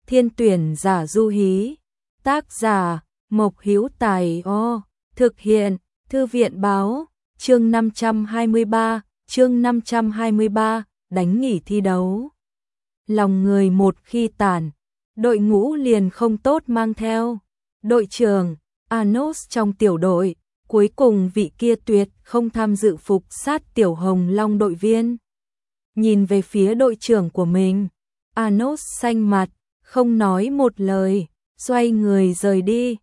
Thiên tuyển giả du hí. Tác giả Mộc Hữu Tài. Thực hiện Thư viện báo. Chương 523, đánh nghỉ thi đấu. Lòng người một khi tản, đội ngũ liền không tốt mang theo. Đội trưởng Anos trong tiểu đội, cuối cùng vị kia tuyệt không tham dự phục sát Tiểu Hồng Long đội viên. Nhìn về phía đội trưởng của mình, Anos xanh mặt, không nói một lời, xoay người rời đi.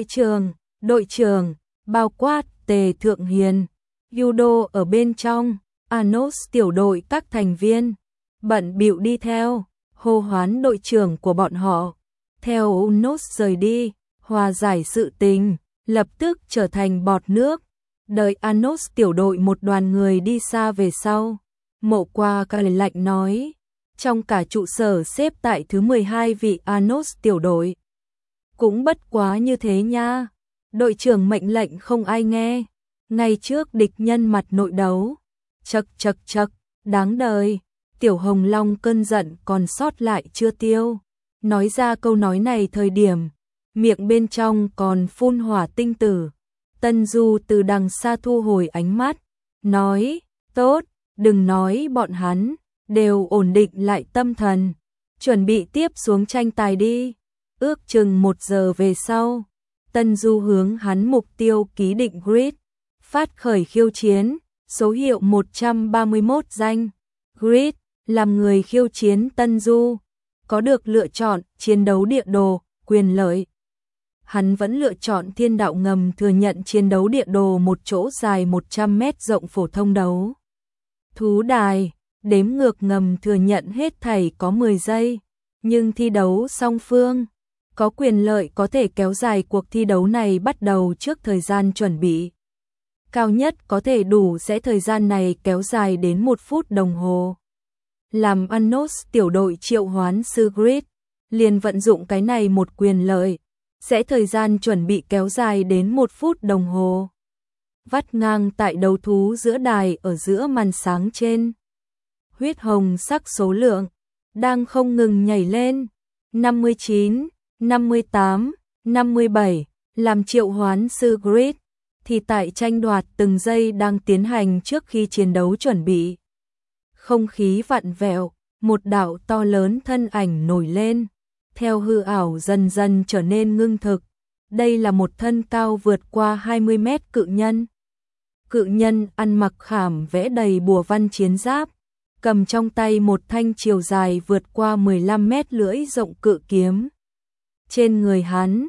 Đội trưởng, bao quát Tề Thượng Hiền, Yudo ở bên trong, Anos tiểu đội các thành viên, bận bịu đi theo, hô hoán đội trưởng của bọn họ. Theo Anos rời đi, hòa giải sự tình, lập tức trở thành bọt nước. Đợi Anos tiểu đội một đoàn người đi xa về sau, Mộ Qua cười lạnh nói, trong cả trụ sở xếp tại thứ 12 vị Anos tiểu đội. Cũng bất quá như thế nha. Đội trưởng mệnh lệnh không ai nghe. Ngay trước địch nhân mặt nội đấu. Chậc, đáng đời. Tiểu Hồng Long cơn giận còn sót lại chưa tiêu. Nói ra câu nói này thời điểm, miệng bên trong còn phun hỏa tinh tử. Tân Du từ đằng xa thu hồi ánh mắt, nói, tốt, đừng nói bọn hắn, đều ổn định lại tâm thần, chuẩn bị tiếp xuống tranh tài đi. Ước chừng 1 giờ về sau, Tân Du hướng hắn mục tiêu ký định grid, phát khởi khiêu chiến, số hiệu 131 danh. Grid, làm người khiêu chiến Tân Du, có được lựa chọn chiến đấu địa đồ, quyền lợi. Hắn vẫn lựa chọn Thiên Đạo Ngầm thừa nhận chiến đấu địa đồ một chỗ dài 100 mét rộng phổ thông đấu. Thú đài, đếm ngược ngầm thừa nhận hết thảy có 10 giây, nhưng thi đấu song phương có quyền lợi có thể kéo dài cuộc thi đấu này bắt đầu trước thời gian chuẩn bị. Cao nhất có thể đủ sẽ thời gian này kéo dài đến 1 phút đồng hồ. Làm Anos tiểu đội triệu hoán sư Grid, liền vận dụng cái này một quyền lợi, sẽ thời gian chuẩn bị kéo dài đến 1 phút đồng hồ. Vắt ngang tại đấu thú giữa đài ở giữa màn sáng trên. Huyết hồng sắc số lượng đang không ngừng nhảy lên. 59, 58, 57, làm triệu hoán sư Grid, thì tại tranh đoạt từng giây đang tiến hành trước khi chiến đấu chuẩn bị. Không khí vặn vẹo, một đạo to lớn thân ảnh nổi lên, theo hư ảo dần dần trở nên ngưng thực. Đây là một thân cao vượt qua 20 mét cự nhân. Cự nhân ăn mặc khảm vẽ đầy bùa văn chiến giáp, cầm trong tay một thanh chiều dài vượt qua 15 mét lưỡi rộng cự kiếm. Trên người hắn,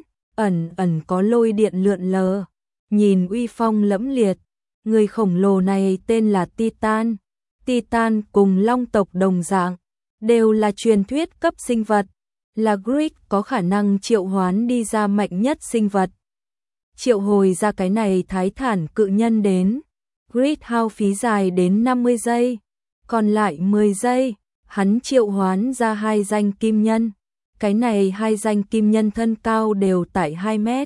ẩn có lôi điện lượn lờ, nhìn uy phong lẫm liệt. Người khổng lồ này tên là Titan. Titan cùng long tộc đồng dạng, đều là truyền thuyết cấp sinh vật, là Grid có khả năng triệu hoán đi ra mạnh nhất sinh vật. Triệu hồi ra cái này thái thản cự nhân đến, Grid hao phí dài đến 50 giây, còn lại 10 giây, hắn triệu hoán ra 2 danh kim nhân. Cái này 2 danh kim nhân thân cao đều tại 2 mét.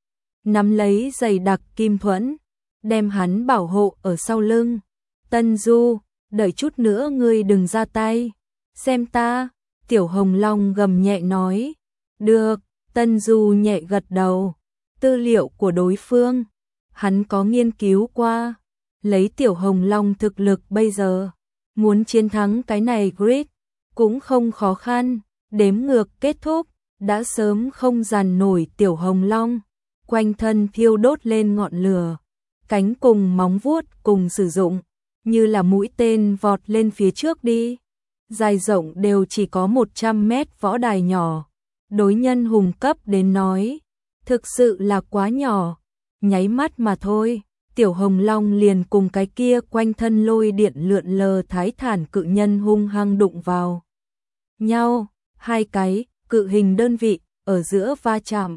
Nắm lấy dày đặc kim thuẫn, đem hắn bảo hộ ở sau lưng. Tân Du, đợi chút nữa ngươi đừng ra tay, xem ta. Tiểu Hồng Long gầm nhẹ nói. Được, Tân Du nhẹ gật đầu. Tư liệu của đối phương, hắn có nghiên cứu qua. Lấy Tiểu Hồng Long thực lực bây giờ, muốn chiến thắng cái này Grid cũng không khó khăn. Đếm ngược kết thúc, đã sớm không dàn nổi Tiểu Hồng Long, quanh thân thiêu đốt lên ngọn lửa, cánh cùng móng vuốt cùng sử dụng, như là mũi tên vọt lên phía trước đi. Dài rộng đều chỉ có 100 mét võ đài nhỏ, đối nhân hùng cấp đến nói, thực sự là quá nhỏ, nháy mắt mà thôi. Tiểu Hồng Long liền cùng cái kia quanh thân lôi điện lượn lờ thái thản cự nhân hung hăng đụng vào nhau. 2 cái cự hình đơn vị ở giữa va chạm,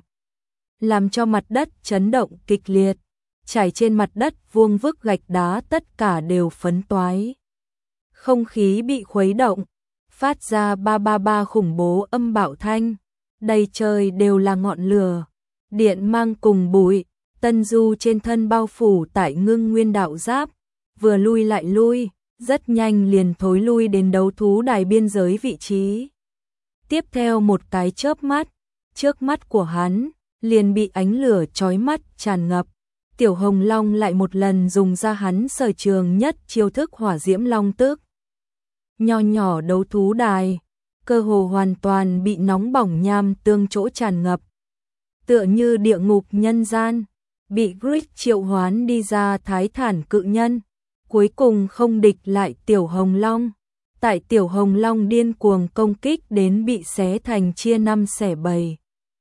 làm cho mặt đất chấn động kịch liệt, trải trên mặt đất vuông vức gạch đá tất cả đều phấn toái. Không khí bị khuấy động, phát ra ba ba ba khủng bố âm bạo thanh, đầy trời đều là ngọn lửa, điện mang cùng bụi. Tân Du trên thân bao phủ tại ngưng nguyên đạo giáp, vừa lui lại lui, rất nhanh liền thối lui đến đấu thú đài biên giới vị trí. Tiếp theo một cái chớp mắt, trước mắt của hắn liền bị ánh lửa chói mắt tràn ngập. Tiểu Hồng Long lại một lần dùng ra hắn sở trường nhất chiêu thức hỏa diễm long tức. Nho nhỏ đấu thú đài, cơ hồ hoàn toàn bị nóng bỏng nham tương chỗ tràn ngập. Tựa như địa ngục nhân gian, bị Grid triệu hoán đi ra thái thản cự nhân. Cuối cùng không địch lại Tiểu Hồng Long. Tại Tiểu Hồng Long điên cuồng công kích đến bị xé thành chia năm xẻ bảy.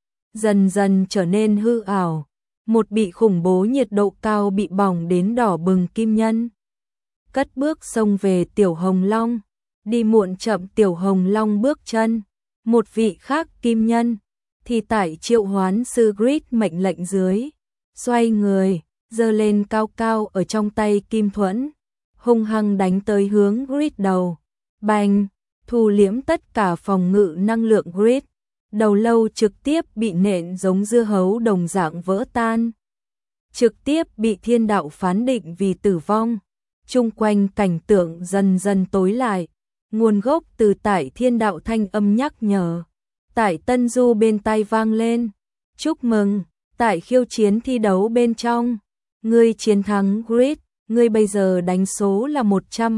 Dần dần trở nên hư ảo. Một bị khủng bố nhiệt độ cao bị bỏng đến đỏ bừng kim nhân. Cất bước xông về Tiểu Hồng Long. Đi muộn chậm Tiểu Hồng Long bước chân. Một vị khác kim nhân. Thì tại triệu hoán sư Grid mệnh lệnh dưới. Xoay người, giơ lên cao cao ở trong tay kim thuẫn. Hung hăng đánh tới hướng Grid đầu. Bành, thu liễm tất cả phòng ngự năng lượng Grid. Đầu lâu trực tiếp bị nện giống dưa hấu đồng dạng vỡ tan. Trực tiếp bị thiên đạo phán định vì tử vong. Chung quanh cảnh tượng dần dần tối lại. Nguồn gốc từ tại thiên đạo thanh âm nhắc nhở. Tại Tân Du bên tai vang lên. Chúc mừng, tại khiêu chiến thi đấu bên trong. Ngươi chiến thắng Grid, ngươi bây giờ đánh số là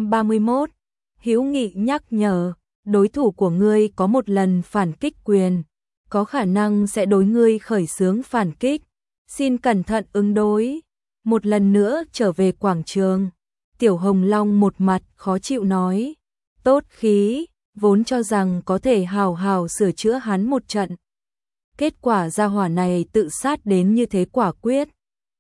131. Hữu Nghị nhắc nhở, đối thủ của ngươi có một lần phản kích quyền. Có khả năng sẽ đối ngươi khởi xướng phản kích. Xin cẩn thận ứng đối. Một lần nữa trở về quảng trường. Tiểu Hồng Long một mặt khó chịu nói. Tốt khí, vốn cho rằng có thể hào hào sửa chữa hắn một trận. Kết quả gia hỏa này tự sát đến như thế quả quyết.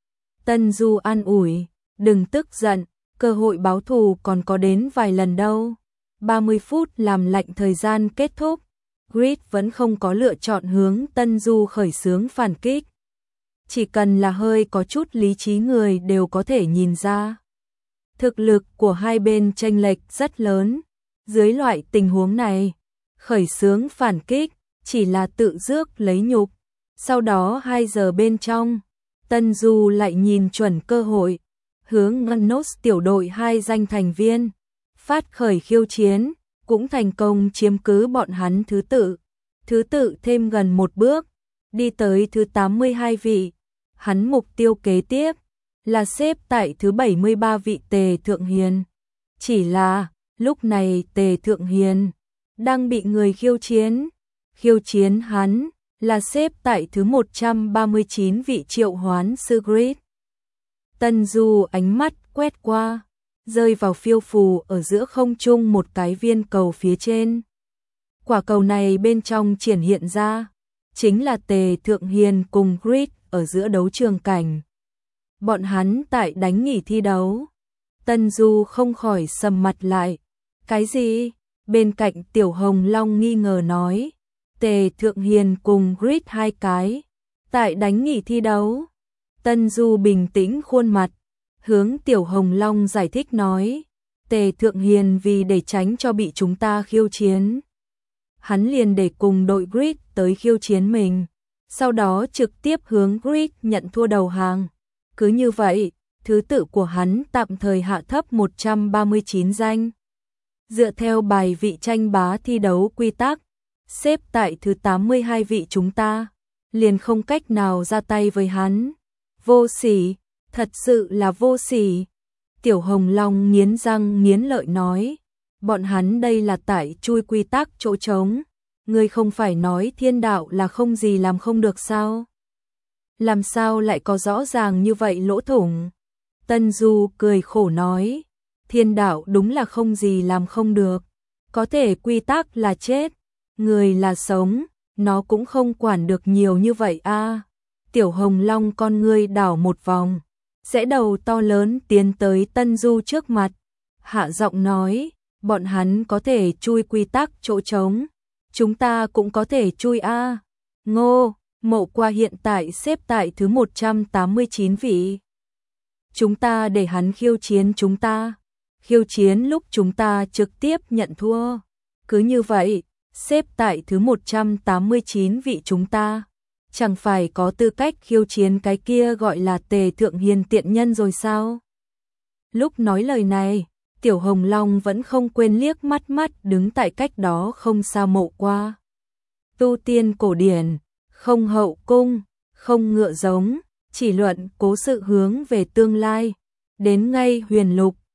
Tân Du an ủi, đừng tức giận, cơ hội báo thù còn có đến vài lần đâu. 30 phút làm lạnh thời gian kết thúc. Grid vẫn không có lựa chọn hướng Tân Du khởi xướng phản kích. Chỉ cần là hơi có chút lý trí người đều có thể nhìn ra. Thực lực của hai bên chênh lệch rất lớn. Dưới loại tình huống này, khởi xướng phản kích chỉ là tự rước lấy nhục. Sau đó 2 giờ bên trong, Tân Du lại nhìn chuẩn cơ hội, hướng Ngân tiểu đội 2 danh thành viên, phát khởi khiêu chiến, cũng thành công chiếm cứ bọn hắn thứ tự thêm gần một bước, đi tới thứ 82 vị. Hắn mục tiêu kế tiếp là xếp tại thứ 73 vị Tề Thượng Hiền. Chỉ là, lúc này Tề Thượng Hiền đang bị người khiêu chiến hắn là xếp tại thứ 139 vị triệu hoán sư Grid. Tân Du ánh mắt quét qua, rơi vào phiêu phù ở giữa không trung một cái viên cầu phía trên. Quả cầu này bên trong triển hiện ra, chính là Tề Thượng Hiền cùng Grid ở giữa đấu trường cảnh. Bọn hắn tại đánh nghỉ thi đấu. Tân Du không khỏi sầm mặt lại. Cái gì? Bên cạnh Tiểu Hồng Long nghi ngờ nói. Tề Thượng Hiền cùng Grid 2 cái. Tại đánh nghỉ thi đấu. Tân Du bình tĩnh khuôn mặt. Hướng Tiểu Hồng Long giải thích nói. Tề Thượng Hiền vì để tránh cho bị chúng ta khiêu chiến. Hắn liền để cùng đội Grid tới khiêu chiến mình. Sau đó trực tiếp hướng Grid nhận thua đầu hàng. Cứ như vậy, thứ tự của hắn tạm thời hạ thấp 139 danh. Dựa theo bài vị tranh bá thi đấu quy tắc, xếp tại thứ 82 vị chúng ta, liền không cách nào ra tay với hắn. Vô sỉ, thật sự là vô sỉ. Tiểu Hồng Long nghiến răng nghiến lợi nói, bọn hắn đây là tại chui quy tắc chỗ trống. Ngươi không phải nói thiên đạo là không gì làm không được sao? Làm sao lại có rõ ràng như vậy lỗ thủng? Tân Du cười khổ nói, thiên đạo đúng là không gì làm không được. Có thể quy tắc là chết, người là sống, nó cũng không quản được nhiều như vậy a. Tiểu Hồng Long con ngươi đảo một vòng, rẽ đầu to lớn tiến tới Tân Du trước mặt. Hạ giọng nói, bọn hắn có thể chui quy tắc chỗ trống. Chúng ta cũng có thể chui a. Ngô, Mộ Qua hiện tại xếp tại thứ 189 vị. Chúng ta để hắn khiêu chiến chúng ta. Khiêu chiến lúc chúng ta trực tiếp nhận thua. Cứ như vậy, xếp tại thứ 189 vị chúng ta. Chẳng phải có tư cách khiêu chiến cái kia gọi là Tề Thượng Hiền tiện nhân rồi sao? Lúc nói lời này, Tiểu Hồng Long vẫn không quên liếc mắt đứng tại cách đó không xa Mộ Qua. tu tiên cổ điển, không hậu cung, không ngựa giống, chỉ luận cố sự hướng về tương lai. Đến ngay huyền lục,